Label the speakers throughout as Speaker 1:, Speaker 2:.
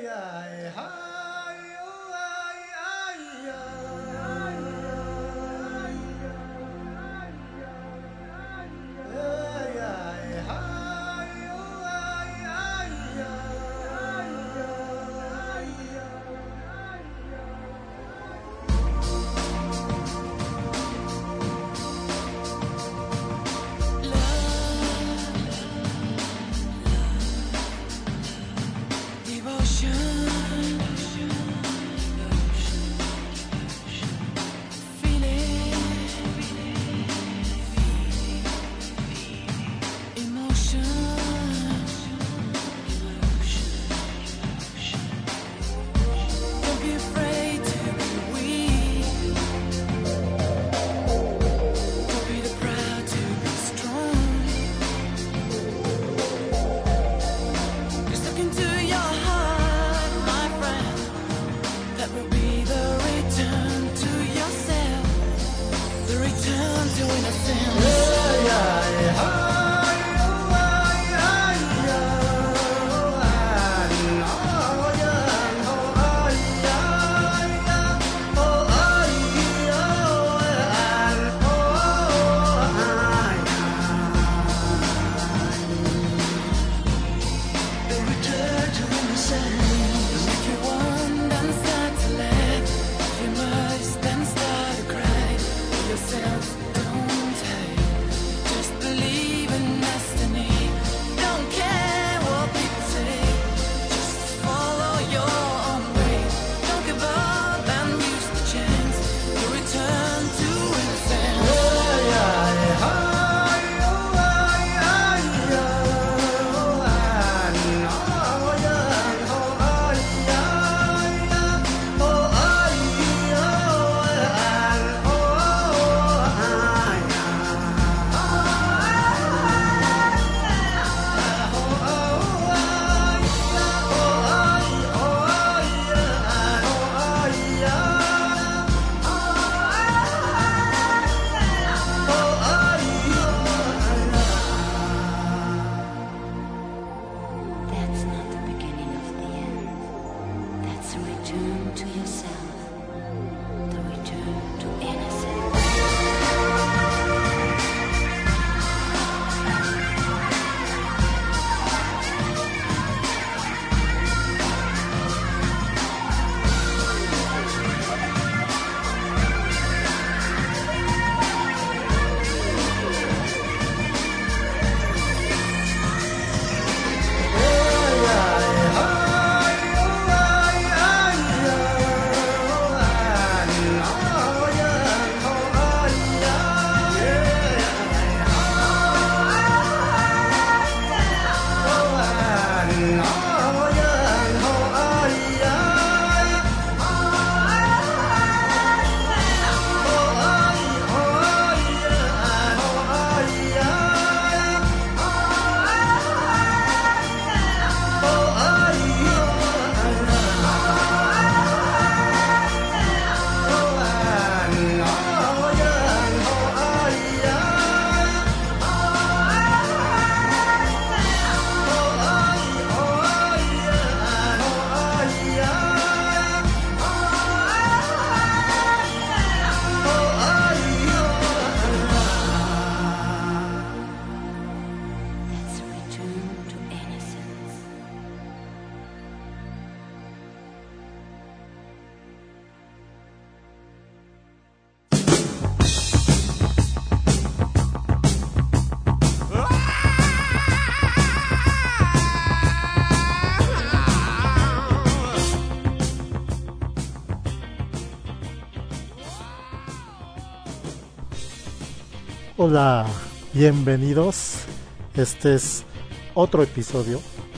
Speaker 1: Hola, bienvenidos. Este es otro episodio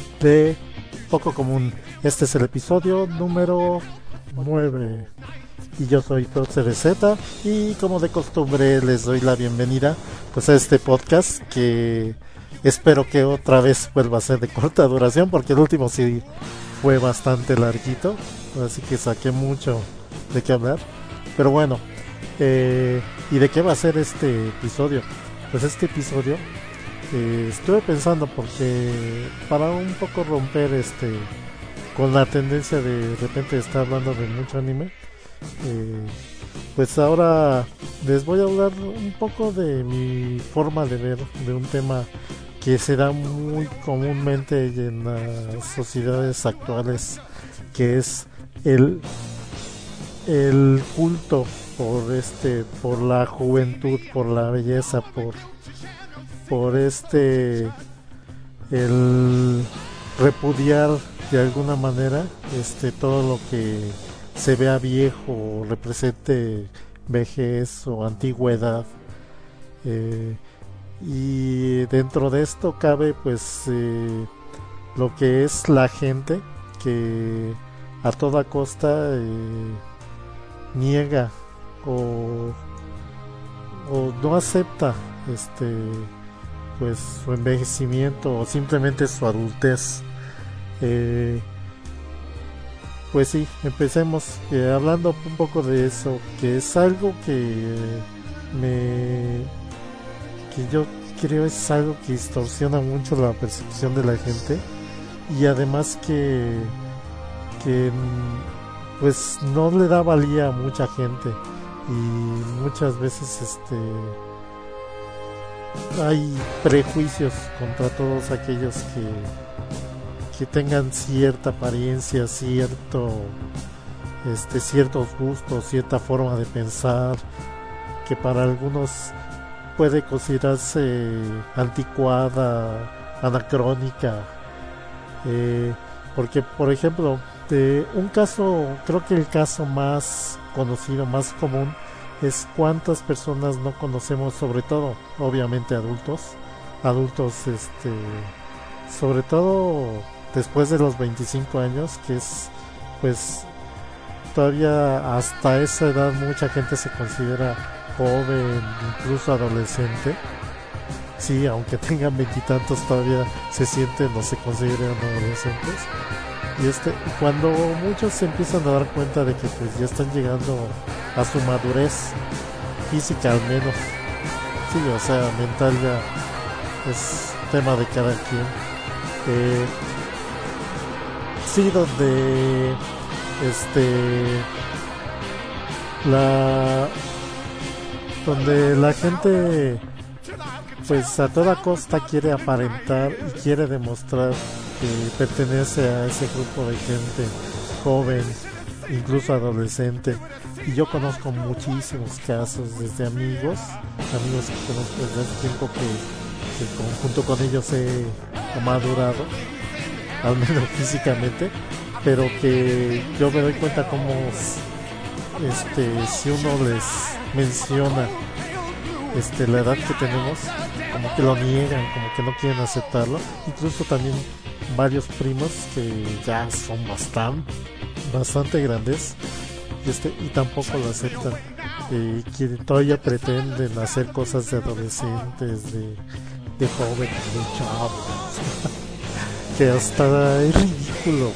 Speaker 1: de Poco Común. Este es el episodio número 9. Y yo soy ProCDZ y como de costumbre les doy la bienvenida pues a este podcast que espero que otra vez vuelva a ser de corta duración, porque el último sí fue bastante larguito, así que saqué mucho de qué hablar. Pero bueno, ¿y de qué va a ser este episodio? Pues este episodio estuve pensando, porque para un poco romper con la tendencia de repente estar hablando de mucho anime, pues ahora les voy a hablar un poco de mi forma de ver de un tema que se da muy comúnmente en las sociedades actuales, que es el culto por la juventud, por la belleza, por el repudiar de alguna manera todo lo que se vea viejo o represente vejez o antigüedad. Y dentro de esto cabe pues lo que es la gente que a toda costa niega o, o no acepta pues su envejecimiento o simplemente su adultez. Pues sí, empecemos hablando un poco de eso, que es algo que yo creo es algo que distorsiona mucho la percepción de la gente, y además que pues no le da valía a mucha gente, y muchas veces hay prejuicios contra todos aquellos que tengan cierta apariencia, ciertos gustos, cierta forma de pensar, que para algunos puede considerarse anticuada, anacrónica, porque por ejemplo un caso, creo que el caso más conocido, más común, es cuántas personas no conocemos, sobre todo obviamente adultos sobre todo después de los 25 años, que es pues todavía hasta esa edad mucha gente se considera joven, incluso adolescente. Sí, aunque tengan veintitantos todavía se sienten o se consideran adolescentes. Y cuando muchos se empiezan a dar cuenta de que pues ya están llegando a su madurez física al menos, sí, o sea, mental ya es tema de cada quien. Sí, donde la gente pues a toda costa quiere aparentar y quiere demostrar que pertenece a ese grupo de gente joven, incluso adolescente. Y yo conozco muchísimos casos, desde amigos que conozco desde hace tiempo que junto con ellos he madurado, al menos físicamente, pero que yo me doy cuenta como si uno les menciona la edad que tenemos, como que lo niegan, como que no quieren aceptarlo. Incluso también varios primos que ya son bastante grandes, y tampoco lo aceptan, que todavía pretenden hacer cosas de adolescentes, de jóvenes, de chavos. Que hasta es ridículo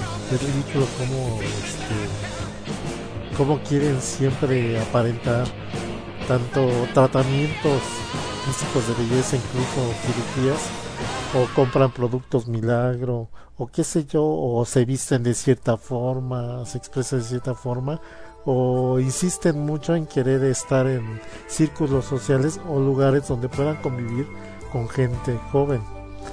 Speaker 1: cómo quieren siempre aparentar, tanto tratamientos físicos de belleza, incluso cirugías, o compran productos milagro, o qué sé yo, o se visten de cierta forma, se expresan de cierta forma, o insisten mucho en querer estar en círculos sociales o lugares donde puedan convivir con gente joven,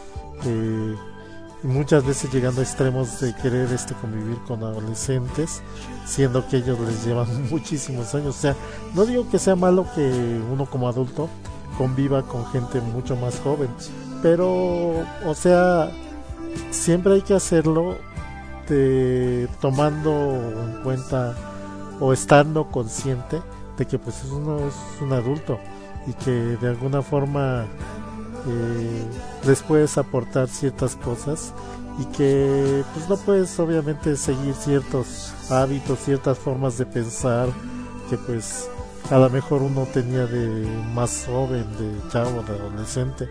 Speaker 1: y muchas veces llegando a extremos de querer convivir con adolescentes, siendo que ellos les llevan muchísimos años. O sea, no digo que sea malo que uno como adulto conviva con gente mucho más joven, pero o sea, siempre hay que hacerlo tomando en cuenta o estando consciente de que pues uno es un adulto y que de alguna forma les puedes aportar ciertas cosas, y que pues no puedes obviamente seguir ciertos hábitos, ciertas formas de pensar que pues a lo mejor uno tenía de más joven, de chavo, de adolescente.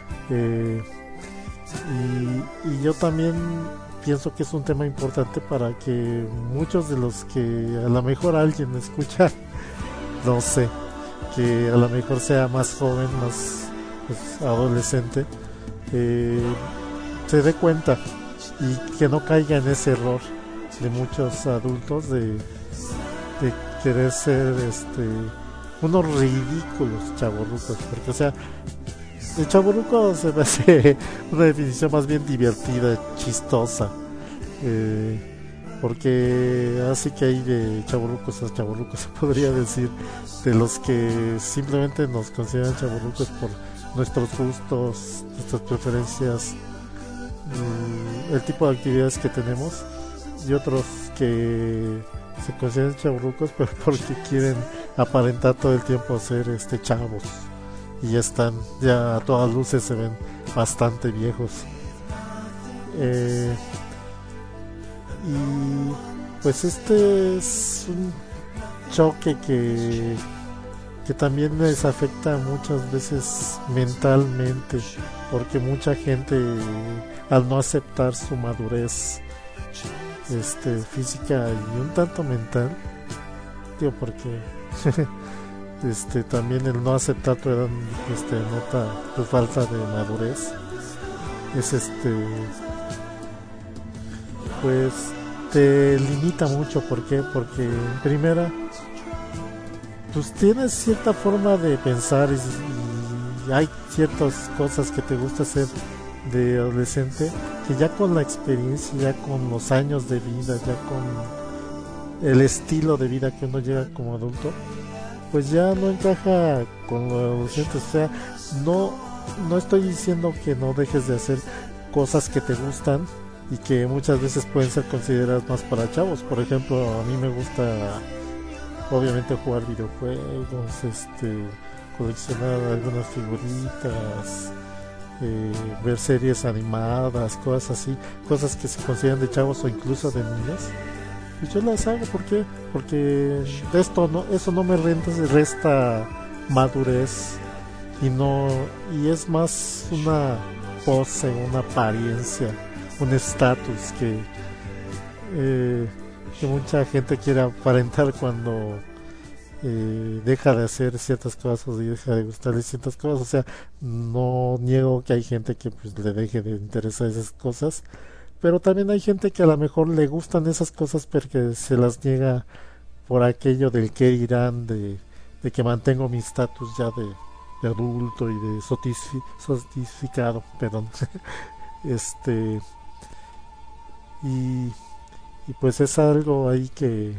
Speaker 1: Y yo también pienso que es un tema importante para que muchos de los que a lo mejor alguien escucha, no sé, que a lo mejor sea más joven, más pues, adolescente, se dé cuenta y que no caiga en ese error de muchos adultos de querer ser unos ridículos chavorrucos, porque o sea, el chavorruco se me hace una definición más bien divertida, chistosa, porque así que hay de chavorrucos a chavorrucos, se podría decir, de los que simplemente nos consideran chavorrucos por nuestros gustos, nuestras preferencias, el tipo de actividades que tenemos, y otros que se consideran chavorrucos pero porque quieren aparentar todo el tiempo ser chavos y ya están, ya a todas luces se ven bastante viejos. Y pues este es un choque que también les afecta muchas veces mentalmente, porque mucha gente, al no aceptar su madurez física y un tanto mental, digo, porque también el no aceptar tu edad nota tu falta de madurez, es pues te limita mucho. ¿Por qué? Porque en primera, pues tienes cierta forma de pensar y hay ciertas cosas que te gusta hacer de adolescente que ya con la experiencia, ya con los años de vida, ya con el estilo de vida que uno llega como adulto, pues ya no encaja con los adolescentes. O sea, no estoy diciendo que no dejes de hacer cosas que te gustan y que muchas veces pueden ser consideradas más para chavos. Por ejemplo, a mí me gusta obviamente jugar videojuegos, coleccionar algunas figuritas, ver series animadas, cosas así, cosas que se consideran de chavos o incluso de niños. Y yo las hago, ¿por qué? Porque eso no me resta madurez y es más una pose, una apariencia, un estatus que mucha gente quiere aparentar cuando deja de hacer ciertas cosas y deja de gustarle ciertas cosas. O sea, no niego que hay gente que pues le deje de interesar esas cosas, pero también hay gente que a lo mejor le gustan esas cosas porque se las niega por aquello del que dirán, de que mantengo mi estatus ya de adulto y de sotificado, perdón. Y pues es algo ahí que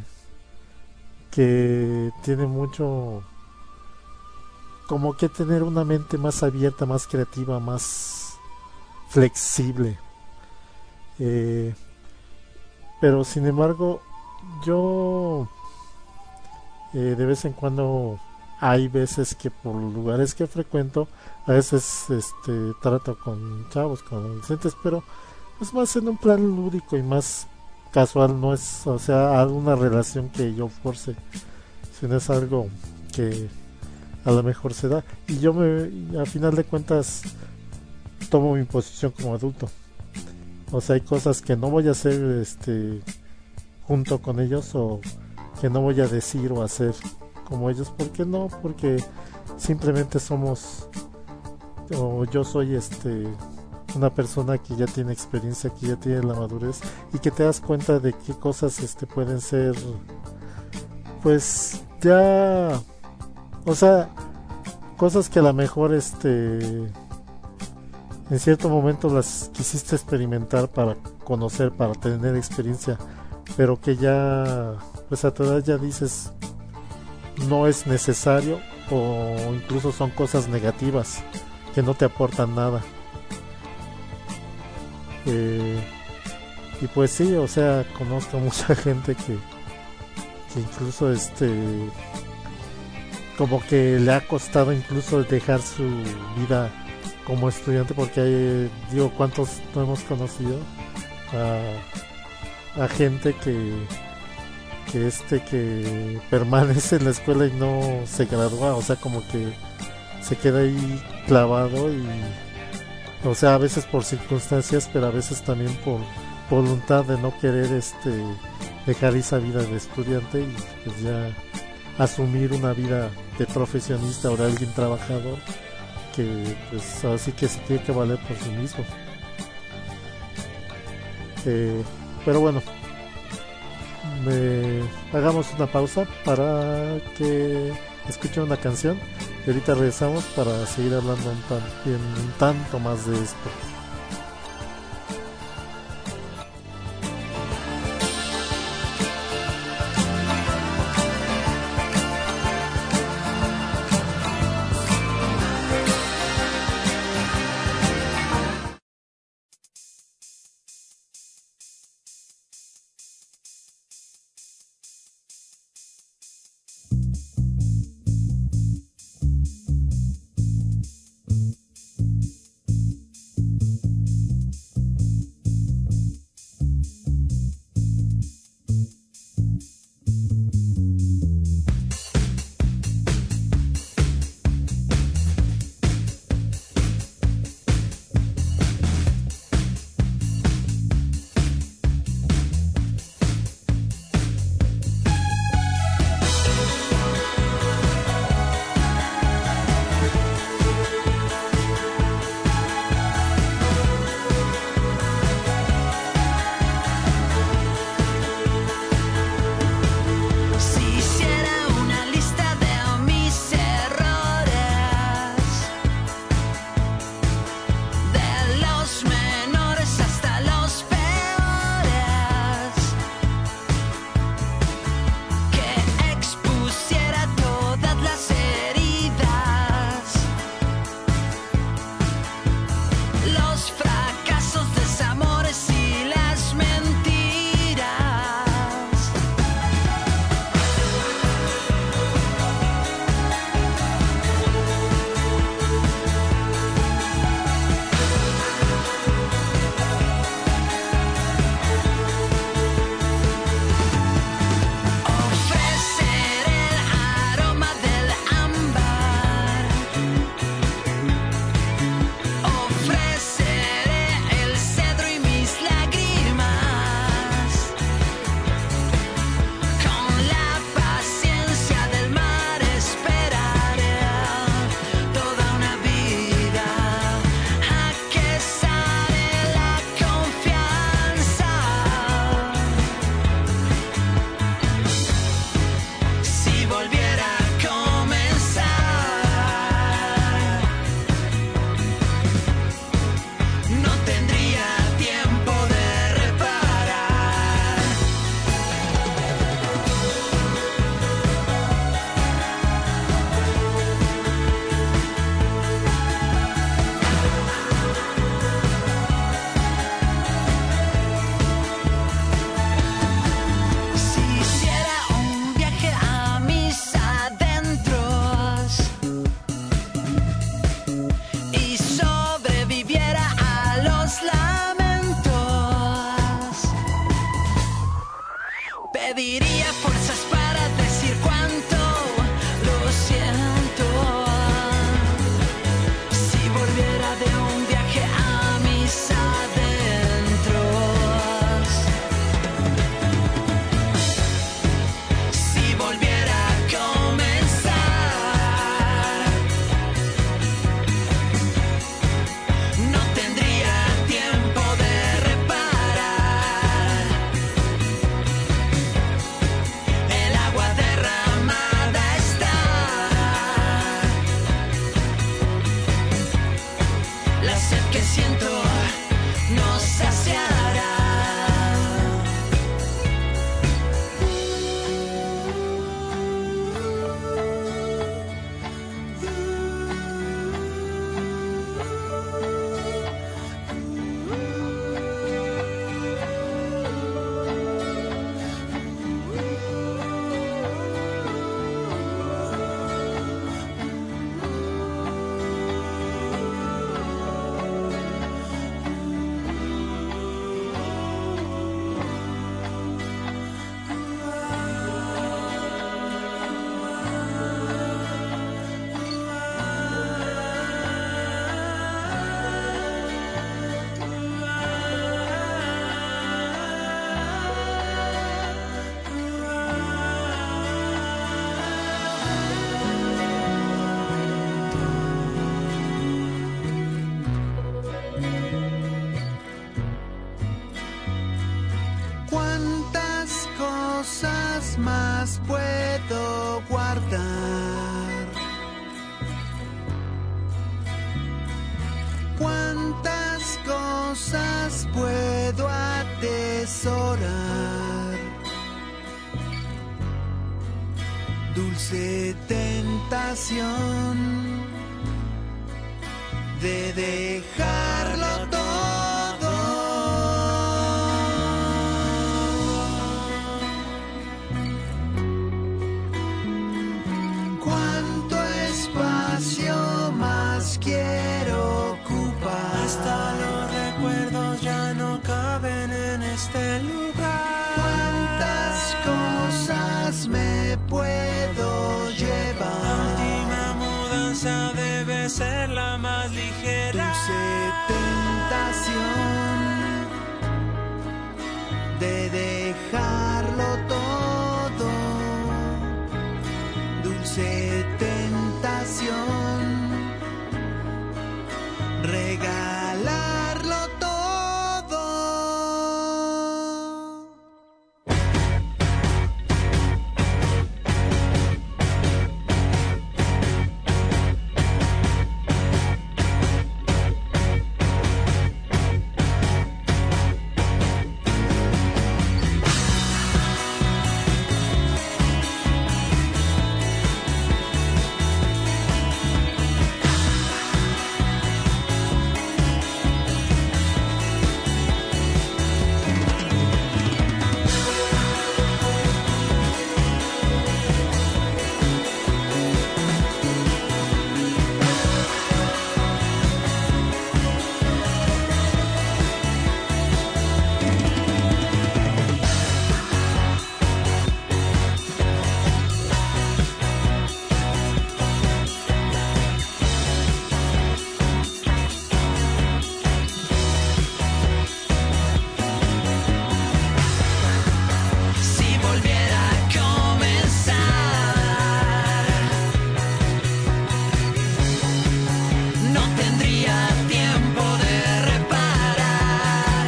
Speaker 1: tiene mucho, como que tener una mente más abierta, más creativa, más flexible. Pero sin embargo, yo de vez en cuando hay veces que por lugares que frecuento, a veces trato con chavos, con adolescentes, pero es más en un plan lúdico y más casual, no es, o sea, alguna relación que yo force, sino es algo que a lo mejor se da, y yo a final de cuentas tomo mi posición como adulto. O sea, hay cosas que no voy a hacer junto con ellos, o que no voy a decir o hacer como ellos. ¿Por qué no? Porque simplemente somos, o yo soy una persona que ya tiene experiencia, que ya tiene la madurez y que te das cuenta de qué cosas pueden ser, pues ya, o sea, cosas que a lo mejor en cierto momento las quisiste experimentar para conocer, para tener experiencia, pero que ya pues a tu edad ya dices no es necesario, o incluso son cosas negativas que no te aportan nada. Y pues sí, o sea, conozco mucha gente que incluso como que le ha costado incluso dejar su vida como estudiante, porque hay, digo, ¿cuántos no hemos conocido a gente que permanece en la escuela y no se gradúa? O sea, como que se queda ahí clavado, y o sea, a veces por circunstancias, pero a veces también por voluntad de no querer dejar esa vida de estudiante y pues ya asumir una vida de profesionista o de alguien trabajador, que pues así que se tiene que valer por sí mismo. Pero bueno, hagamos una pausa para que escuchen una canción y ahorita regresamos para seguir hablando un tanto más de esto.
Speaker 2: Pediría fuerzas para decir cuánto lo siento. Si volviera de un viaje a mis adentros, si volviera a comenzar, no tendría tiempo de reparar.
Speaker 3: cosas más puedo guardar? ¿Cuántas cosas puedo atesorar? Dulce tentación de dejarlo todo. ¿Cuánto espacio más quiero ocupar?
Speaker 4: Hasta los recuerdos ya no caben en este lugar.
Speaker 3: ¿Cuántas cosas me puedo llevar?
Speaker 4: La última mudanza debe ser la más ligera.
Speaker 3: Dulce tentación de dejarlo todo. Dulce tentación regalarlo todo. Si volviera a comenzar, no tendría tiempo de reparar.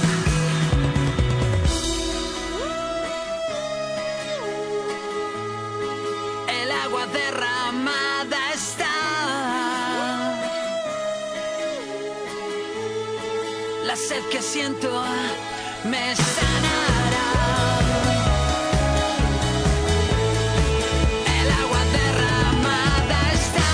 Speaker 3: El agua derramada está. La sed que siento me sanará. El agua derramada está.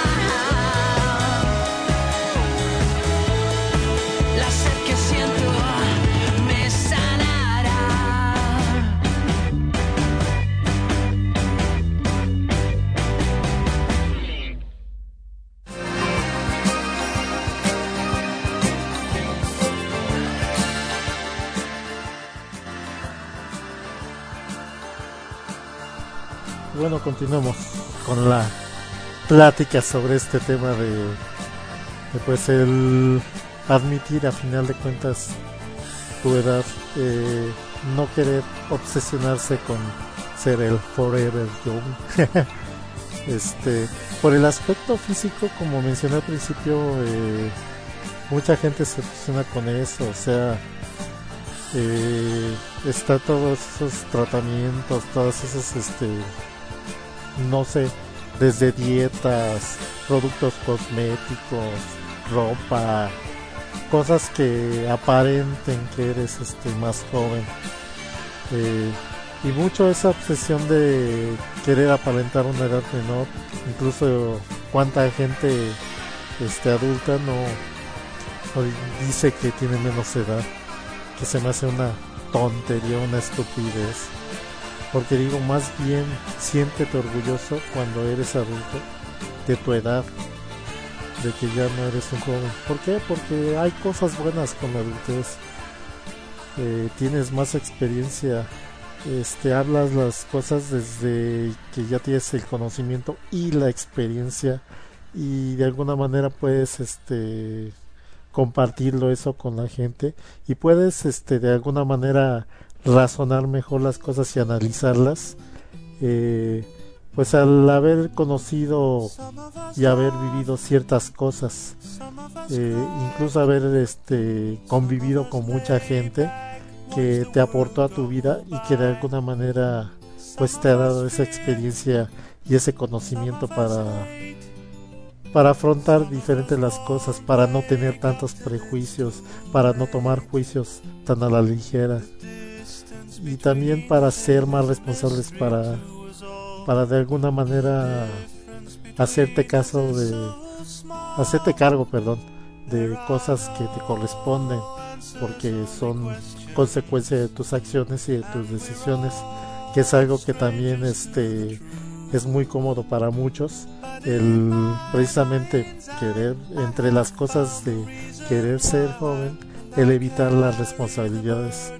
Speaker 3: La sed que siento me sanará.
Speaker 1: Bueno, continuamos con la plática sobre este tema de pues el admitir a final de cuentas tu edad, no querer obsesionarse con ser el forever young. Por el aspecto físico, como mencioné al principio, mucha gente se obsesiona con eso, o sea, está todos esos tratamientos, todos esos no sé, desde dietas, productos cosméticos, ropa, cosas que aparenten que eres más joven, y mucho esa obsesión de querer aparentar una edad menor. Incluso cuánta gente adulta no dice que tiene menos edad, que se me hace una tontería, una estupidez. Porque digo, más bien siéntete orgulloso cuando eres adulto de tu edad, de que ya no eres un joven. ¿Por qué? Porque hay cosas buenas con la adultez. Tienes más experiencia, hablas las cosas desde que ya tienes el conocimiento y la experiencia, y de alguna manera puedes compartirlo eso con la gente, y puedes de alguna manera razonar mejor las cosas y analizarlas, pues al haber conocido y haber vivido ciertas cosas, incluso haber convivido con mucha gente que te aportó a tu vida y que de alguna manera pues te ha dado esa experiencia y ese conocimiento para afrontar diferentes las cosas, para no tener tantos prejuicios, para no tomar juicios tan a la ligera, y también para ser más responsables, para de alguna manera hacerte cargo, de cosas que te corresponden, porque son consecuencia de tus acciones y de tus decisiones, que es algo que también es muy cómodo para muchos, el precisamente querer, entre las cosas de querer ser joven, el evitar las responsabilidades,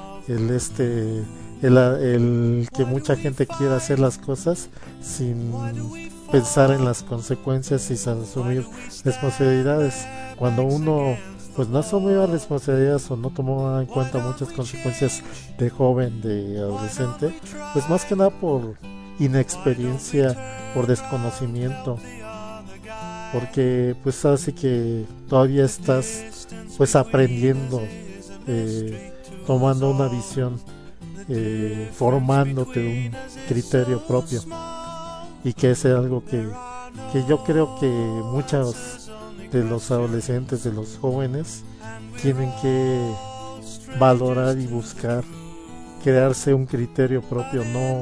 Speaker 1: el que mucha gente quiera hacer las cosas sin pensar en las consecuencias y sin asumir responsabilidades. Cuando uno pues no asumía responsabilidades o no tomó en cuenta muchas consecuencias de joven, de adolescente, pues más que nada por inexperiencia, por desconocimiento, porque pues así que todavía estás pues aprendiendo, tomando una visión, formándote un criterio propio, y que es algo que yo creo que muchos de los adolescentes, de los jóvenes, tienen que valorar y buscar crearse un criterio propio, no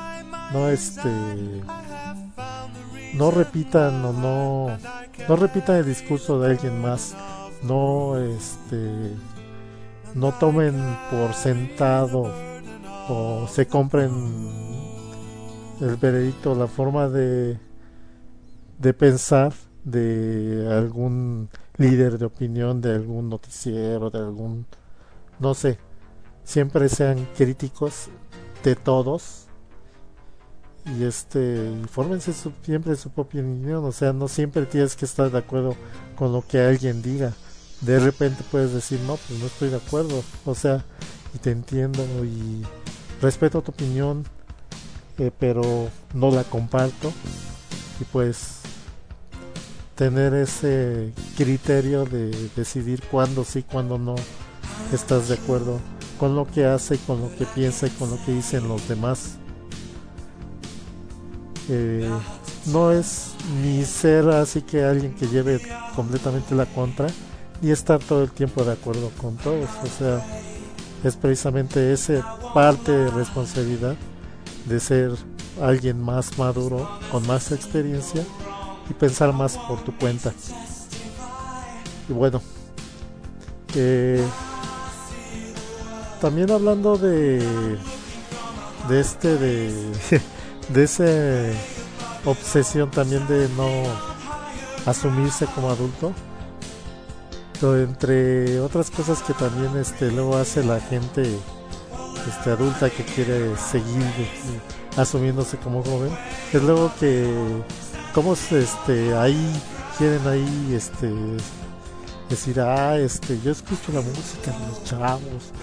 Speaker 1: repitan no repitan el discurso de alguien más, no tomen por sentado o se compren el veredicto, la forma de pensar de algún líder de opinión, de algún noticiero, de algún, no sé, siempre sean críticos de todos y fórmense siempre su propia opinión, o sea, no siempre tienes que estar de acuerdo con lo que alguien diga. De repente puedes decir, no, pues no estoy de acuerdo, o sea, y te entiendo y respeto tu opinión, pero no la comparto, y pues tener ese criterio de decidir cuándo sí, cuándo no estás de acuerdo con lo que hace, con lo que piensa y con lo que dicen los demás. No es ni ser así que alguien que lleve completamente la contra, ni estar todo el tiempo de acuerdo con todos, o sea, es precisamente esa parte de responsabilidad de ser alguien más maduro, con más experiencia y pensar más por tu cuenta. Y bueno, también hablando de esa obsesión también de no asumirse como adulto, pero entre otras cosas que también luego hace la gente adulta que quiere seguir asumiéndose como joven, es luego que como ahí quieren decir, yo escucho la música de los chavos,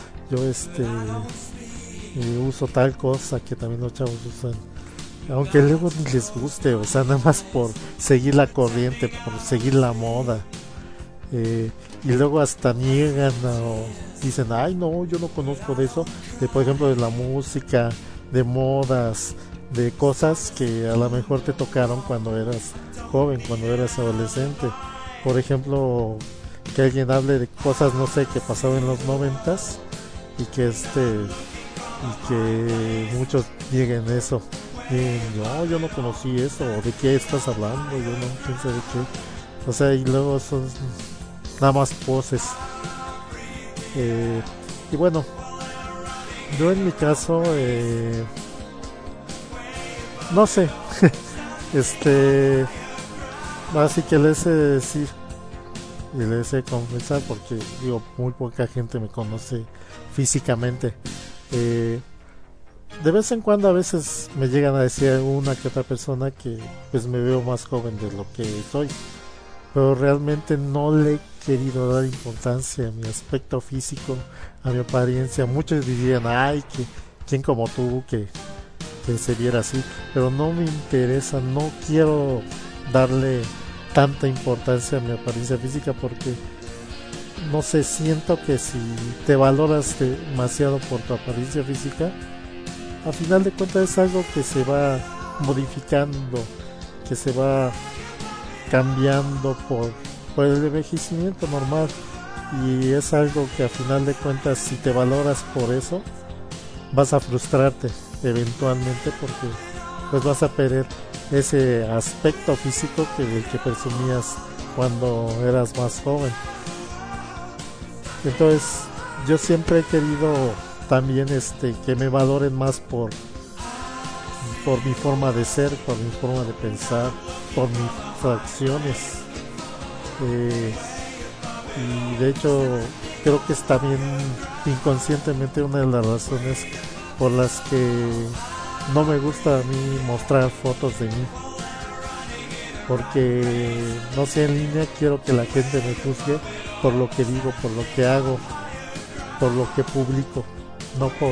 Speaker 1: yo uso tal cosa que también los chavos usan, aunque luego ni les guste, o sea, nada más por seguir la corriente, por seguir la moda, y luego hasta niegan o dicen, ay no, yo no conozco de eso, por ejemplo de la música, de modas, de cosas que a lo mejor te tocaron cuando eras joven, cuando eras adolescente. Por ejemplo, que alguien hable de cosas, no sé, que pasaron en los 90s y que y que muchos nieguen eso. No, yo no conocí eso, o de qué estás hablando, yo no pienso de qué. O sea, y luego son nada más poses. Y bueno, yo en mi caso, no sé, así que les he de decir y les he de confesar, porque digo, muy poca gente me conoce físicamente. De vez en cuando a veces me llegan a decir una que otra persona que pues me veo más joven de lo que soy, pero realmente no le he querido dar importancia a mi aspecto físico, a mi apariencia. Muchos dirían, ay, que quién como tú que se viera así, pero no me interesa, no quiero darle tanta importancia a mi apariencia física, porque no sé, siento que si te valoras demasiado por tu apariencia física, a final de cuentas es algo que se va modificando, que se va cambiando por el envejecimiento normal, y es algo que a final de cuentas, si te valoras por eso, vas a frustrarte eventualmente, porque pues vas a perder ese aspecto físico del que presumías cuando eras más joven. Entonces yo siempre he querido también que me valoren más por mi forma de ser, por mi forma de pensar, por mis acciones, y de hecho creo que es también inconscientemente una de las razones por las que no me gusta a mí mostrar fotos de mí, porque no sé, en línea quiero que la gente me juzgue por lo que digo, por lo que hago, por lo que publico, no por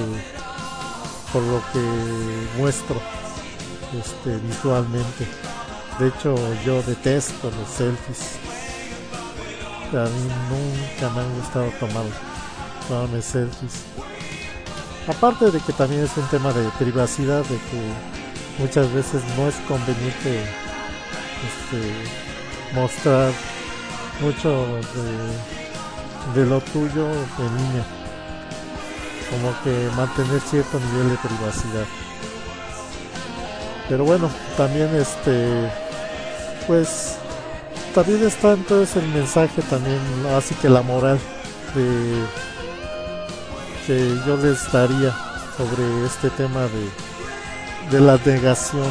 Speaker 1: lo que muestro visualmente. De hecho yo detesto los selfies, a mí nunca me han gustado tomarme selfies. Aparte de que también es un tema de privacidad, de que muchas veces no es conveniente mostrar mucho de lo tuyo en línea, como que mantener cierto nivel de privacidad. Pero bueno, también pues también está entonces el mensaje también, así que la moral que yo les daría sobre este tema de la negación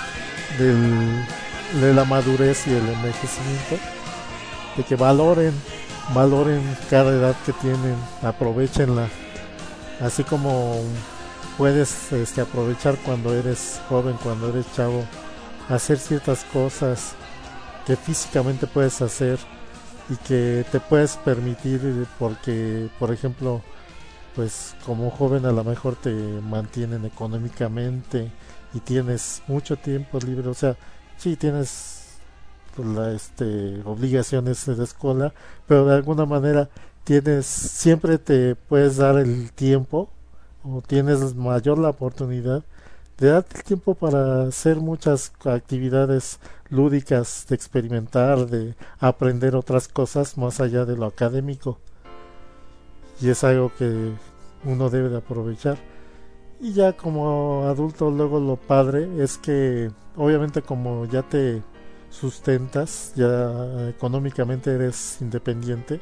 Speaker 1: de la madurez y el envejecimiento, de que valoren cada edad que tienen, aprovechenla, así como puedes aprovechar cuando eres joven, cuando eres chavo, hacer ciertas cosas que físicamente puedes hacer y que te puedes permitir, porque por ejemplo, pues como joven a lo mejor te mantienen económicamente y tienes mucho tiempo libre, o sea, sí tienes pues, obligaciones de escuela, pero de alguna manera siempre te puedes dar el tiempo, o tienes mayor la oportunidad de darte el tiempo para hacer muchas actividades lúdicas, de experimentar, de aprender otras cosas más allá de lo académico, y es algo que uno debe de aprovechar. Y ya como adulto, luego lo padre es que obviamente como ya te sustentas, ya económicamente eres independiente,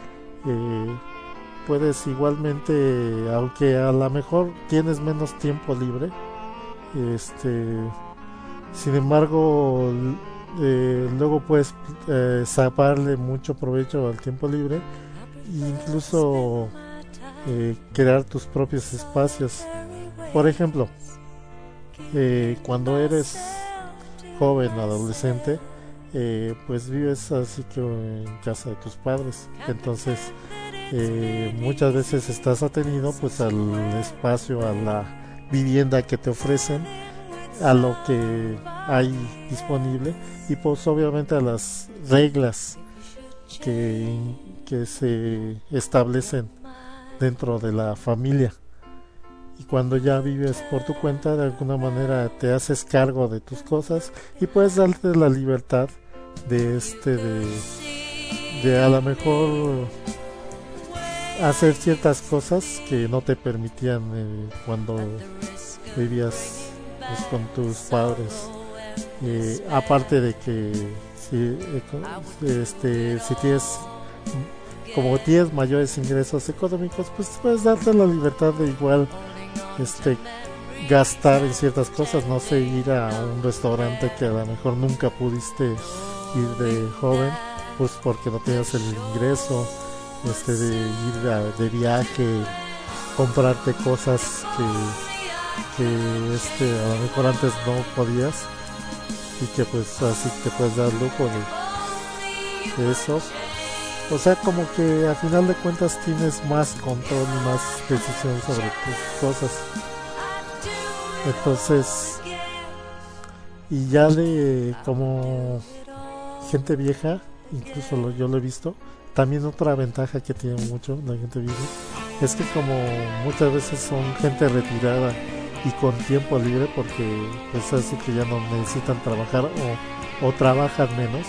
Speaker 1: puedes igualmente, aunque a lo mejor tienes menos tiempo libre, sin embargo luego puedes sacarle mucho provecho al tiempo libre e incluso crear tus propios espacios. Por ejemplo, cuando eres joven, adolescente, pues vives así que en casa de tus padres, entonces muchas veces estás atenido pues al espacio, a la vivienda que te ofrecen, a lo que hay disponible, y pues obviamente a las reglas que se establecen dentro de la familia. Y cuando ya vives por tu cuenta, de alguna manera te haces cargo de tus cosas y puedes darte la libertad de a lo mejor hacer ciertas cosas que no te permitían cuando vivías pues, con tus padres. Aparte de que si tienes, como tienes mayores ingresos económicos, pues puedes darte la libertad de igual gastar en ciertas cosas, no sé, ir a un restaurante que a lo mejor nunca pudiste ir de joven, pues porque no tenías el ingreso, de ir de viaje, comprarte cosas que a lo mejor antes no podías, y que pues así te puedes dar lujo de eso. O sea, como que a final de cuentas tienes más control y más decisión sobre tus cosas. Entonces, y ya de como gente vieja, incluso yo lo he visto, también otra ventaja que tiene mucho la gente vieja es que como muchas veces son gente retirada y con tiempo libre, porque pues así que ya no necesitan trabajar o trabajan menos,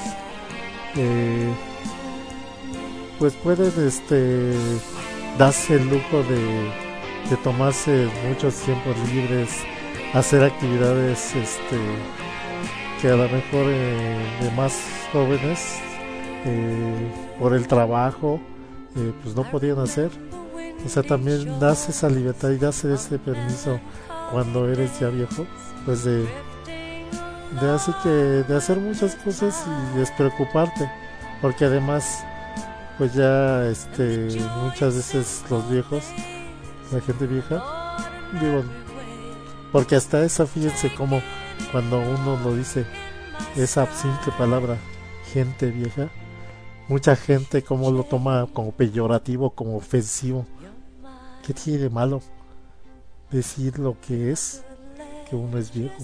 Speaker 1: pues pueden darse el lujo de tomarse muchos tiempos libres, hacer actividades que a lo mejor de más jóvenes por el trabajo pues no podían hacer. O sea, también das esa libertad y das ese permiso cuando eres ya viejo, pues de así que de hacer muchas cosas y despreocuparte, porque además pues ya muchas veces los viejos, la gente vieja, digo, porque hasta esa, fíjense como cuando uno lo dice, esa simple palabra, gente vieja, mucha gente como lo toma como peyorativo, como ofensivo. ¿Qué tiene de malo decir lo que es, que uno es viejo?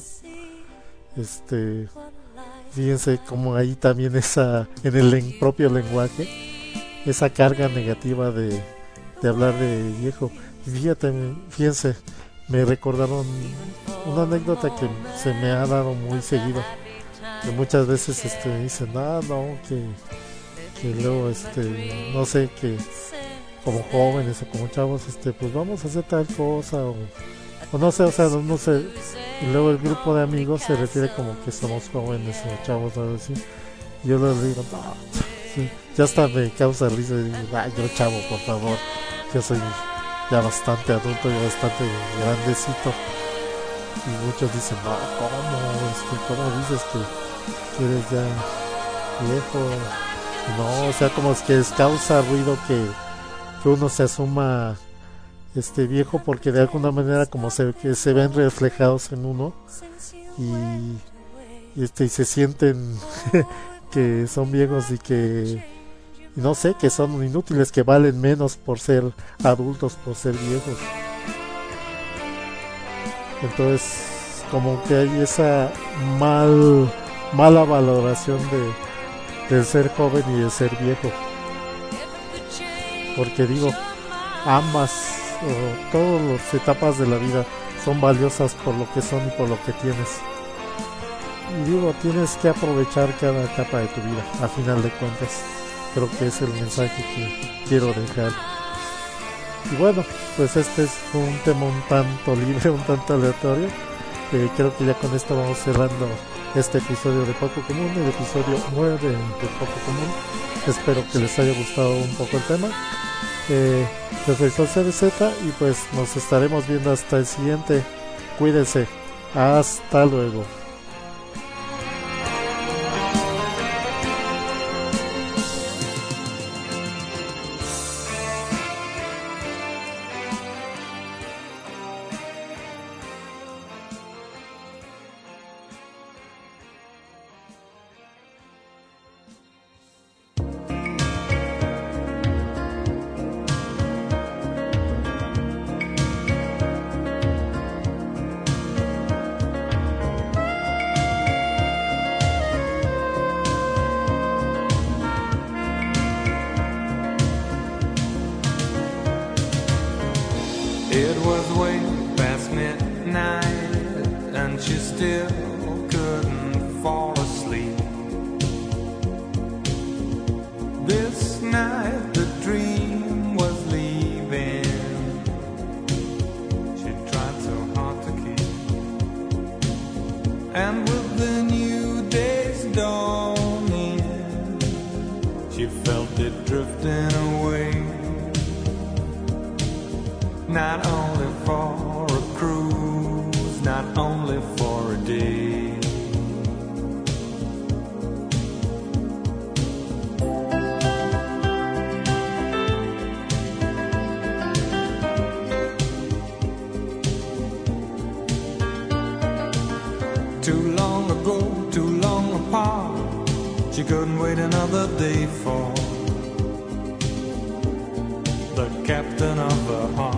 Speaker 1: Fíjense como ahí también esa, en el propio lenguaje, esa carga negativa de hablar de viejo. Y fíjense, me recordaron una anécdota que se me ha dado muy seguido, que muchas veces dicen, no, que luego no sé, que como jóvenes o como chavos, pues vamos a hacer tal cosa o no sé, o sea, no sé, y luego el grupo de amigos se refiere como que somos jóvenes o chavos o algo así. Yo les digo, no, sí, ya hasta me causa risa y digo, yo chavo, por favor, yo soy ya bastante adulto y bastante grandecito. Y muchos dicen, no, ¿cómo dices que eres ya viejo? No, o sea, como es que les causa ruido que uno se asuma viejo, porque de alguna manera como que se ven reflejados en uno y se sienten que son viejos y que no sé, que son inútiles, que valen menos por ser adultos, por ser viejos. Entonces como que hay esa mala valoración del ser joven y de ser viejo, porque digo, ambas o todas las etapas de la vida son valiosas por lo que son y por lo que tienes. Y digo, tienes que aprovechar cada etapa de tu vida, a final de cuentas. Creo que es el mensaje que quiero dejar. Y bueno, pues este es un tema un tanto libre, un tanto aleatorio. Creo que ya con esto vamos cerrando este episodio de Poco Común, el episodio 9 de Poco Común. Espero que les haya gustado un poco el tema. Yo soy CZ y pues nos estaremos viendo hasta el siguiente. Cuídense. Hasta luego.
Speaker 4: It was way past midnight and she still couldn't fall asleep. This night the dream was leaving. She tried so hard to keep. And with the new day's dawning, she felt it drifting away. Not only for a cruise, not only for a day. Too long ago, too long apart, she couldn't wait another day for the captain of her heart.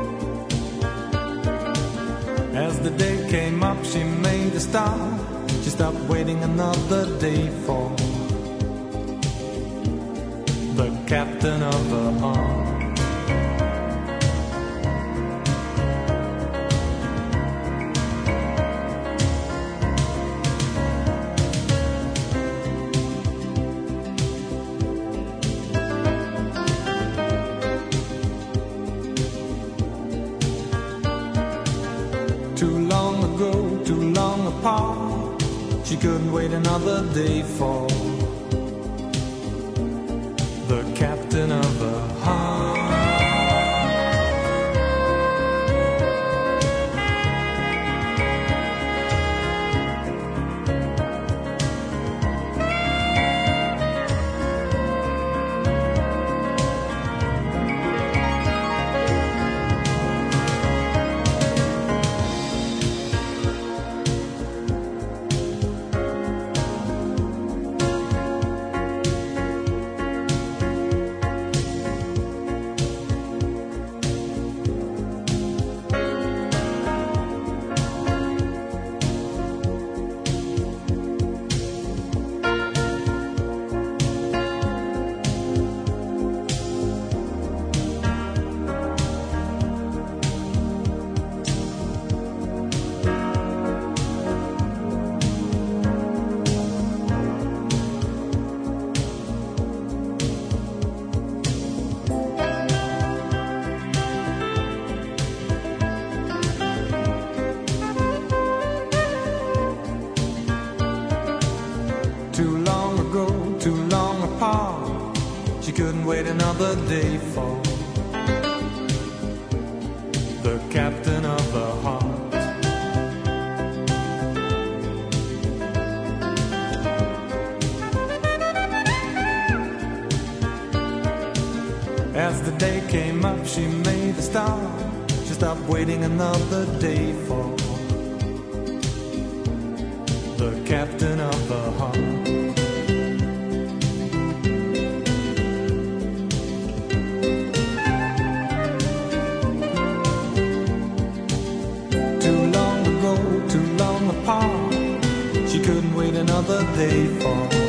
Speaker 4: As the day came up, she made a start. She stopped waiting another day for the captain of her heart. She couldn't wait another day for the captain of her heart. Another day for the captain of her heart. As the day came up, she made a start. She stopped waiting another day for the captain of her heart. Another day for